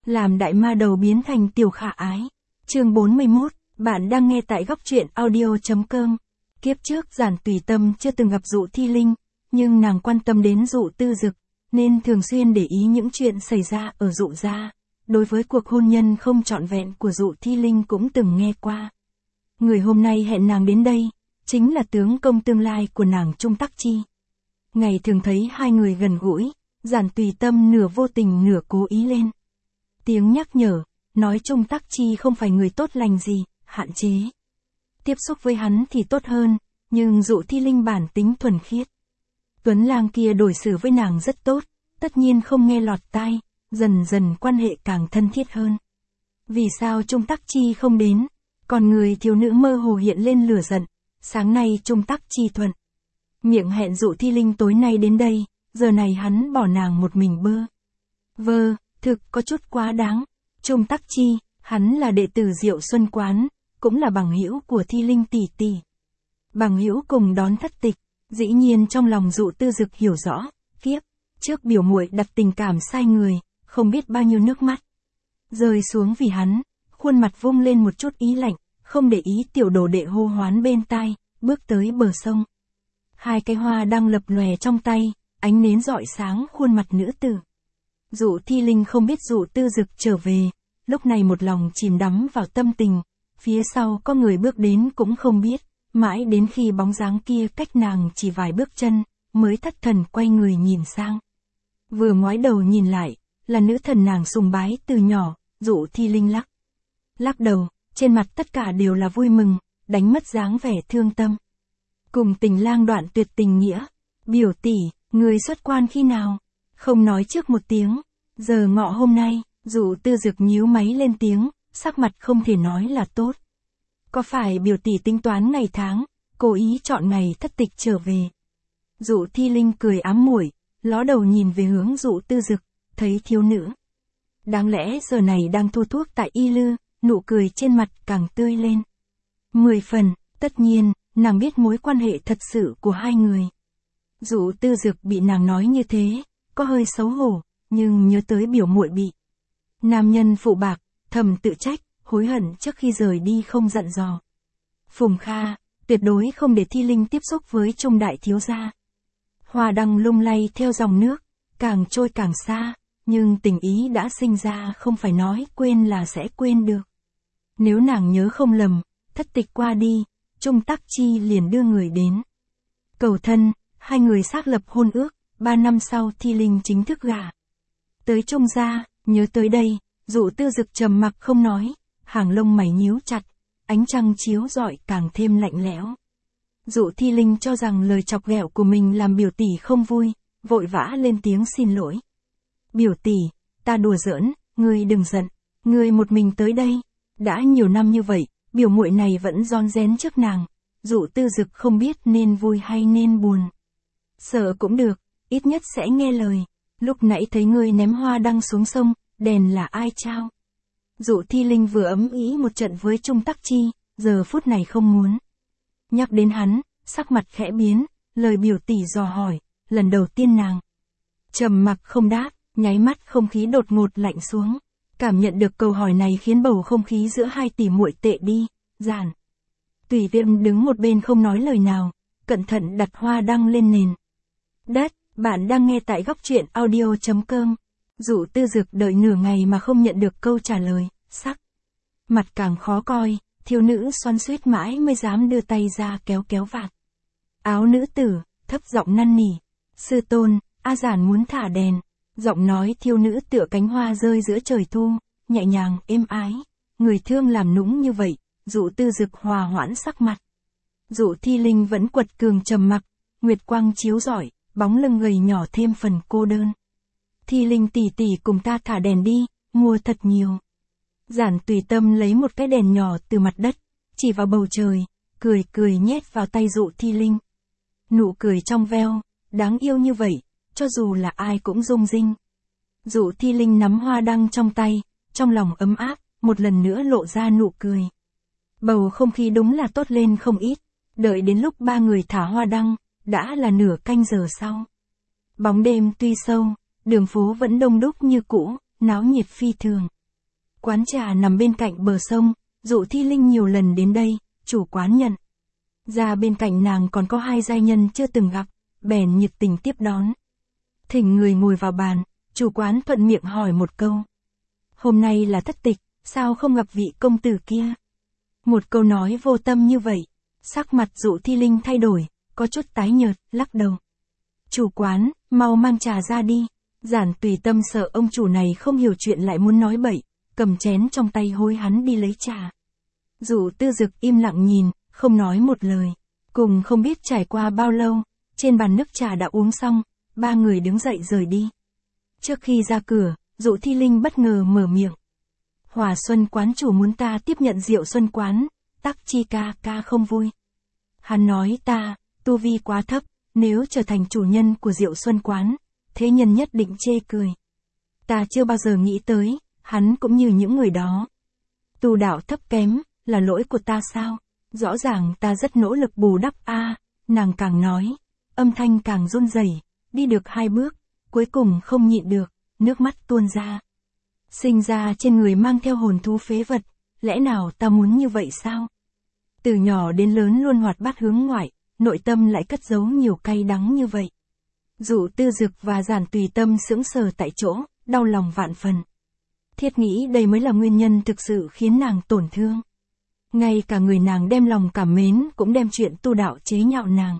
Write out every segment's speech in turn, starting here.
làm đại ma đầu biến thành tiểu khả ái. Chương 41, bạn đang nghe tại góc truyện audio.com. Kiếp trước Giản Tùy Tâm chưa từng gặp Dụ Thi Linh, nhưng nàng quan tâm đến Dụ Tư Dực, nên thường xuyên để ý những chuyện xảy ra ở Dụ gia. Đối với cuộc hôn nhân không trọn vẹn của Dụ Thi Linh cũng từng nghe qua. Người hôm nay hẹn nàng đến đây, chính là tướng công tương lai của nàng Trung Tắc Chi. Ngày thường thấy hai người gần gũi, Giản Tùy Tâm nửa vô tình nửa cố ý lên tiếng nhắc nhở, nói Trung Tắc Chi không phải người tốt lành gì, hạn chế tiếp xúc với hắn thì tốt hơn, nhưng Dụ Thi Linh bản tính thuần khiết. Tuấn lang kia đối xử với nàng rất tốt, tất nhiên không nghe lọt tai, dần dần quan hệ càng thân thiết hơn. Vì sao Trung Tắc Chi không đến? Còn người thiếu nữ mơ hồ hiện lên lửa giận. Sáng nay Trung Tắc Chi thuận miệng hẹn Dụ Thi Linh tối nay đến đây, giờ này hắn bỏ nàng một mình bơ vơ, thực có chút quá đáng. Trung Tắc Chi, hắn là đệ tử Diệu Xuân Quán, cũng là bằng hữu của Thi Linh tỷ tỷ. Bằng hữu cùng đón thất tịch, dĩ nhiên trong lòng Dụ Tư Dực hiểu rõ, kiếp trước biểu muội đặt tình cảm sai người, không biết bao nhiêu nước mắt rơi xuống vì hắn, khuôn mặt vung lên một chút ý lạnh, không để ý tiểu đồ đệ hô hoán bên tai, bước tới bờ sông. Hai cái hoa đang lập lòe trong tay, ánh nến rọi sáng khuôn mặt nữ tử. Dụ Thi Linh không biết Dụ Tư Dực trở về, lúc này một lòng chìm đắm vào tâm tình, phía sau có người bước đến cũng không biết, mãi đến khi bóng dáng kia cách nàng chỉ vài bước chân, mới thất thần quay người nhìn sang. Vừa ngoái đầu nhìn lại, là nữ thần nàng sùng bái từ nhỏ. Dụ Thi Linh lắc đầu, trên mặt tất cả đều là vui mừng, đánh mất dáng vẻ thương tâm. Cùng tình lang đoạn tuyệt tình nghĩa, biểu tỷ, người xuất quan khi nào? Không nói trước một tiếng, giờ ngọ hôm nay. Dụ Tư Dực nhíu máy lên tiếng, sắc mặt không thể nói là tốt. Có phải biểu tỷ tính toán ngày tháng, cố ý chọn ngày thất tịch trở về? Dụ Thi Linh cười ám muội, ló đầu nhìn về hướng Dụ Tư Dực, thấy thiếu nữ đáng lẽ giờ này đang thu thuốc tại y lư, nụ cười trên mặt càng tươi lên 10 phần, tất nhiên, nàng biết mối quan hệ thật sự của hai người. Dụ Tư Dực bị nàng nói như thế, có hơi xấu hổ, nhưng nhớ tới biểu muội bị nam nhân phụ bạc, thầm tự trách, hối hận trước khi rời đi không dặn dò. Phùng Kha, tuyệt đối không để Thi Linh tiếp xúc với Trung đại thiếu gia. Hoa đăng lung lay theo dòng nước, càng trôi càng xa, nhưng tình ý đã sinh ra không phải nói quên là sẽ quên được. Nếu nàng nhớ không lầm, thất tịch qua đi, Trung Tắc Chi liền đưa người đến cầu thân, hai người xác lập hôn ước, 3 năm sau Thi Linh chính thức gả tới Trung gia. Nhớ tới đây, Dụ Tư Dực trầm mặc không nói, hàng lông mày nhíu chặt, ánh trăng chiếu rọi càng thêm lạnh lẽo. Dụ Thi Linh cho rằng lời chọc ghẹo của mình làm biểu tỷ không vui, vội vã lên tiếng xin lỗi. Biểu tỷ, ta đùa giỡn, ngươi đừng giận, ngươi một mình tới đây, đã nhiều năm như vậy, biểu muội này vẫn ron rén trước nàng. Dụ Tư Dực không biết nên vui hay nên buồn. Sợ cũng được, ít nhất sẽ nghe lời. Lúc nãy thấy ngươi ném hoa đăng xuống sông, đèn là ai trao? Dụ Thi Linh vừa ấm ý một trận với Trung Tắc Chi, giờ phút này không muốn nhắc đến hắn, sắc mặt khẽ biến, lời biểu tỷ dò hỏi, lần đầu tiên nàng trầm mặc không đáp, nháy mắt không khí đột ngột lạnh xuống. Cảm nhận được câu hỏi này khiến bầu không khí giữa hai tỷ muội tệ đi. Giản Tùy Viêm đứng một bên không nói lời nào, cẩn thận đặt hoa đăng lên nền đất. Bạn đang nghe tại góc truyện audio.com. Dụ Tư Dực đợi nửa ngày mà không nhận được câu trả lời, sắc mặt càng khó coi, thiếu nữ xoắn xuýt mãi mới dám đưa tay ra kéo kéo vạt áo nữ tử, thấp giọng năn nỉ. Sư tôn, A Giản muốn thả đèn. Giọng nói thiếu nữ tựa cánh hoa rơi giữa trời thu, nhẹ nhàng, êm ái. Người thương làm nũng như vậy, Dụ Tư Dực hòa hoãn sắc mặt. Dụ Thi Linh vẫn quật cường trầm mặc, nguyệt quang chiếu rọi, bóng lưng gầy nhỏ thêm phần cô đơn. Thi Linh tỷ tỷ cùng ta thả đèn đi, mua thật nhiều. Giản Tùy Tâm lấy một cái đèn nhỏ từ mặt đất, chỉ vào bầu trời, cười cười nhét vào tay Dụ Thi Linh. Nụ cười trong veo, đáng yêu như vậy, cho dù là ai cũng rung rinh. Dụ Thi Linh nắm hoa đăng trong tay, trong lòng ấm áp, một lần nữa lộ ra nụ cười. Bầu không khí đúng là tốt lên không ít, đợi đến lúc ba người thả hoa đăng, đã là nửa canh giờ sau. Bóng đêm tuy sâu, đường phố vẫn đông đúc như cũ, náo nhiệt phi thường. Quán trà nằm bên cạnh bờ sông, Dụ Thi Linh nhiều lần đến đây, chủ quán nhận ra bên cạnh nàng còn có hai giai nhân chưa từng gặp, bèn nhiệt tình tiếp đón. Thỉnh người ngồi vào bàn, chủ quán thuận miệng hỏi một câu. Hôm nay là thất tịch, sao không gặp vị công tử kia? Một câu nói vô tâm như vậy, sắc mặt Dụ Thi Linh thay đổi, có chút tái nhợt, lắc đầu. Chủ quán, mau mang trà ra đi. Giản Tùy Tâm sợ ông chủ này không hiểu chuyện lại muốn nói bậy, cầm chén trong tay hối hắn đi lấy trà. Dụ Tư Dực im lặng nhìn, không nói một lời. Cùng không biết trải qua bao lâu, trên bàn nước trà đã uống xong, ba người đứng dậy rời đi. Trước khi ra cửa, Dụ Thi Linh bất ngờ mở miệng. Hòa Xuân quán chủ muốn ta tiếp nhận rượu Xuân quán, Tắc Chi ca không vui. Hắn nói ta, tu vi quá thấp, nếu trở thành chủ nhân của rượu Xuân quán, thế nhân nhất định chê cười. Ta chưa bao giờ nghĩ tới, hắn cũng như những người đó. Tu đạo thấp kém, là lỗi của ta sao? Rõ ràng ta rất nỗ lực bù đắp nàng càng nói, âm thanh càng run rẩy, đi được 2 bước, cuối cùng không nhịn được, nước mắt tuôn ra. Sinh ra trên người mang theo hồn thú phế vật, lẽ nào ta muốn như vậy sao? Từ nhỏ đến lớn luôn hoạt bát hướng ngoại, nội tâm lại cất giấu nhiều cay đắng như vậy. Dụ Tư Dực và Giản Tùy Tâm sững sờ tại chỗ, đau lòng vạn phần. Thiết nghĩ đây mới là nguyên nhân thực sự khiến nàng tổn thương. Ngay cả người nàng đem lòng cảm mến cũng đem chuyện tu đạo chế nhạo nàng.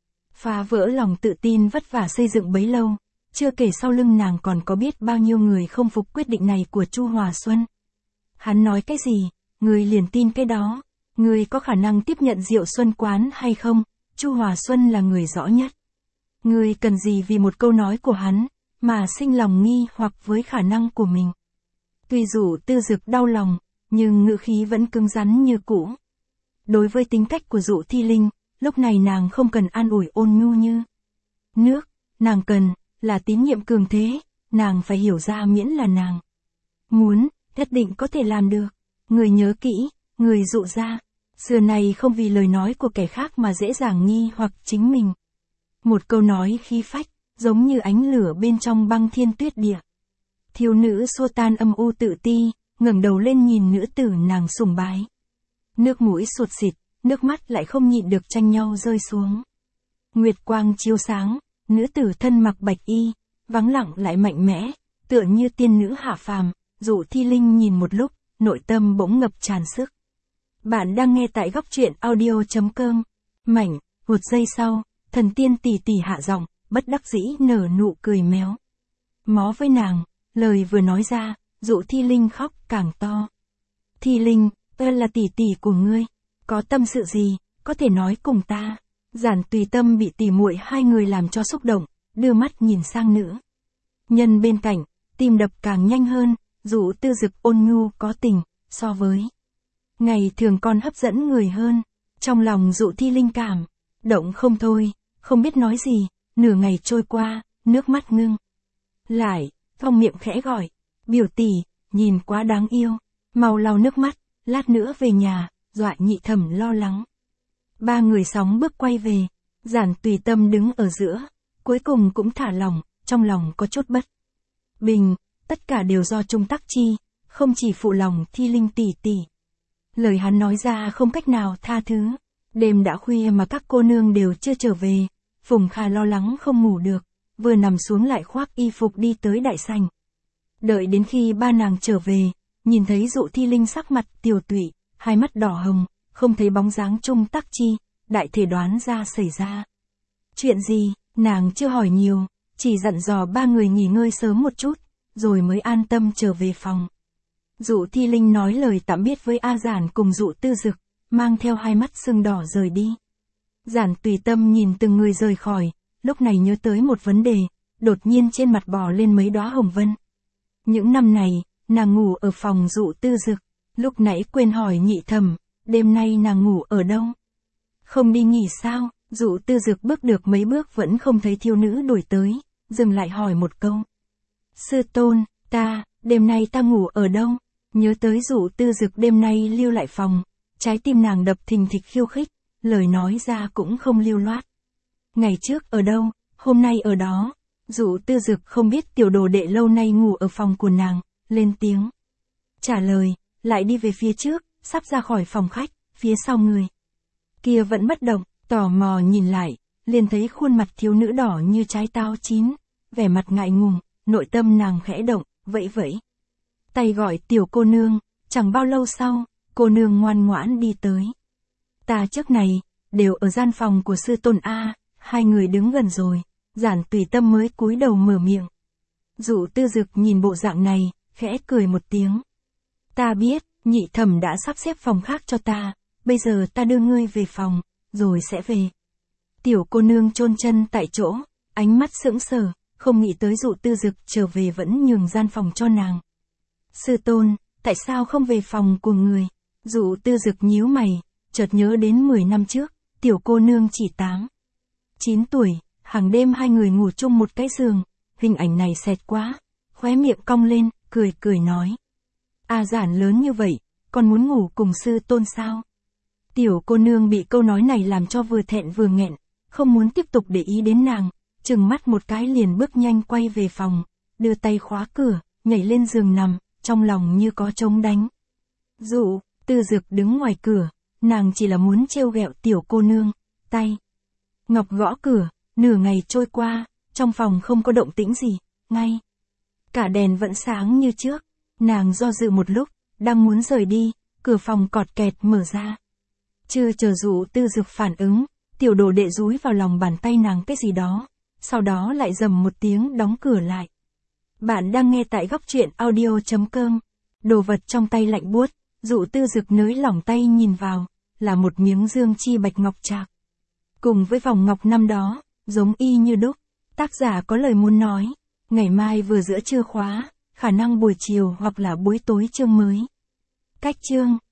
Phá vỡ lòng tự tin vất vả xây dựng bấy lâu, chưa kể sau lưng nàng còn có biết bao nhiêu người không phục quyết định này của Chu Hòa Xuân. Hắn nói cái gì, người liền tin cái đó. Người có khả năng tiếp nhận rượu Xuân quán hay không, Chu Hòa Xuân là người rõ nhất. Người cần gì vì một câu nói của hắn, mà sinh lòng nghi hoặc với khả năng của mình. Tuy Dụ Tư Dực đau lòng, nhưng ngữ khí vẫn cứng rắn như cũ. Đối với tính cách của Dụ Thi Linh, lúc này nàng không cần an ủi ôn nhu như nước, nàng cần là tín nhiệm cường thế, nàng phải hiểu ra miễn là nàng muốn, nhất định có thể làm được. Người nhớ kỹ, người Dụ gia, xưa này không vì lời nói của kẻ khác mà dễ dàng nghi hoặc chính mình. Một câu nói khí phách, giống như ánh lửa bên trong băng thiên tuyết địa. Thiếu nữ xua tan âm u tự ti, ngẩng đầu lên nhìn nữ tử nàng sùng bái. Nước mũi sụt sịt, nước mắt lại không nhịn được tranh nhau rơi xuống. Nguyệt quang chiếu sáng, nữ tử thân mặc bạch y, vắng lặng lại mạnh mẽ, tựa như tiên nữ hạ phàm. Dụ Thi Linh nhìn một lúc, nội tâm bỗng ngập tràn sức. Bạn đang nghe tại góc truyện audio.com. Mảnh, một giây sau, thần tiên tỷ tỷ hạ giọng, bất đắc dĩ nở nụ cười méo mó với nàng, lời vừa nói ra, Dụ Thi Linh khóc càng to. Thi Linh, ta là tỷ tỷ của ngươi, có tâm sự gì, có thể nói cùng ta. Giản Tùy Tâm bị tỉ muội hai người làm cho xúc động, đưa mắt nhìn sang nữ nhân bên cạnh, tim đập càng nhanh hơn. Dụ Tư Dực ôn nhu có tình, so với ngày thường còn hấp dẫn người hơn. Trong lòng Dụ Thi Linh cảm động không thôi, không biết nói gì. Nửa ngày trôi qua, nước mắt ngưng lại, phong miệng khẽ gọi, biểu tỷ, nhìn quá đáng yêu, mau lau nước mắt, lát nữa về nhà. Dọa Nhị Thẩm lo lắng. Ba người sóng bước quay về, Giản Tùy Tâm đứng ở giữa, cuối cùng cũng thả lỏng, trong lòng có chút bất bình. Tất cả đều do Trung Tắc Chi, không chỉ phụ lòng Thi Linh tỷ tỷ. Lời hắn nói ra không cách nào tha thứ. Đêm đã khuya mà các cô nương đều chưa trở về. Phùng Kha lo lắng không ngủ được, vừa nằm xuống lại khoác y phục đi tới đại sảnh. Đợi đến khi ba nàng trở về, nhìn thấy Dụ Thi Linh sắc mặt tiều tụy, hai mắt đỏ hồng, không thấy bóng dáng Trung Tắc Chi, đại thể đoán ra xảy ra chuyện gì. Nàng chưa hỏi nhiều, chỉ dặn dò ba người nghỉ ngơi sớm một chút, rồi mới an tâm trở về phòng. Dụ Thi Linh nói lời tạm biệt với A Giản cùng Dụ Tư Dực, mang theo hai mắt sưng đỏ rời đi. Giản Tùy Tâm nhìn từng người rời khỏi, lúc này nhớ tới một vấn đề, đột nhiên trên mặt bò lên mấy đóa hồng vân. Những năm này, nàng ngủ ở phòng Dụ Tư Dực, lúc nãy quên hỏi Nhị Thẩm, đêm nay nàng ngủ ở đâu? Không đi nghỉ sao? Dụ Tư Dực bước được mấy bước vẫn không thấy thiếu nữ đuổi tới, dừng lại hỏi một câu. Sư tôn, đêm nay ta ngủ ở đâu? Nhớ tới Dụ Tư Dực đêm nay lưu lại phòng, trái tim nàng đập thình thịch khiêu khích, lời nói ra cũng không lưu loát. Ngày trước ở đâu, hôm nay ở đó. Dụ Tư Dực không biết tiểu đồ đệ lâu nay ngủ ở phòng của nàng, lên tiếng. trả lời, lại đi về phía trước, sắp ra khỏi phòng khách, phía sau người kia vẫn bất động, tò mò nhìn lại, liền thấy khuôn mặt thiếu nữ đỏ như trái táo chín, vẻ mặt ngại ngùng, nội tâm nàng khẽ động, vẫy vẫy tay gọi tiểu cô nương, chẳng bao lâu sau, cô nương ngoan ngoãn đi tới. Ta trước này, đều ở gian phòng của sư tôn A, hai người đứng gần rồi, Giản Tùy Tâm mới cúi đầu mở miệng. Dụ Tư Dực nhìn bộ dạng này, khẽ cười một tiếng. Ta biết, nhị thẩm đã sắp xếp phòng khác cho ta, bây giờ ta đưa ngươi về phòng, rồi sẽ về. Tiểu cô nương chôn chân tại chỗ, ánh mắt sững sờ, không nghĩ tới Dụ Tư Dực trở về vẫn nhường gian phòng cho nàng. Sư tôn, tại sao không về phòng của người? Dụ Tư Dực nhíu mày, chợt nhớ đến 10 năm trước, tiểu cô nương chỉ 9 tuổi, hàng đêm hai người ngủ chung một cái giường, hình ảnh này xẹt quá, khóe miệng cong lên, cười nói. Giản lớn như vậy, còn muốn ngủ cùng sư tôn sao? Tiểu cô nương bị câu nói này làm cho vừa thẹn vừa nghẹn, không muốn tiếp tục để ý đến nàng, chừng mắt một cái liền bước nhanh quay về phòng, đưa tay khóa cửa, nhảy lên giường nằm, trong lòng như có trống đánh. Dụ Tư Dực đứng ngoài cửa, nàng chỉ là muốn trêu ghẹo tiểu cô nương, tay ngọc gõ cửa, nửa ngày trôi qua, trong phòng không có động tĩnh gì, ngay cả đèn vẫn sáng như trước, nàng do dự một lúc, đang muốn rời đi, cửa phòng cọt kẹt mở ra. Chưa chờ Dụ Tư Dực phản ứng, tiểu đồ đệ dúi vào lòng bàn tay nàng cái gì đó, sau đó lại rầm một tiếng đóng cửa lại. Bạn đang nghe tại góc truyện audio.com. Đồ vật trong tay lạnh buốt, Dụ Tư Dực nới lỏng tay nhìn vào, là một miếng dương chi bạch ngọc trạc. Cùng với vòng ngọc năm đó, giống y như đúc. Tác giả có lời muốn nói, ngày mai vừa giữa trưa khóa, khả năng buổi chiều hoặc là buổi tối chương mới. Cách chương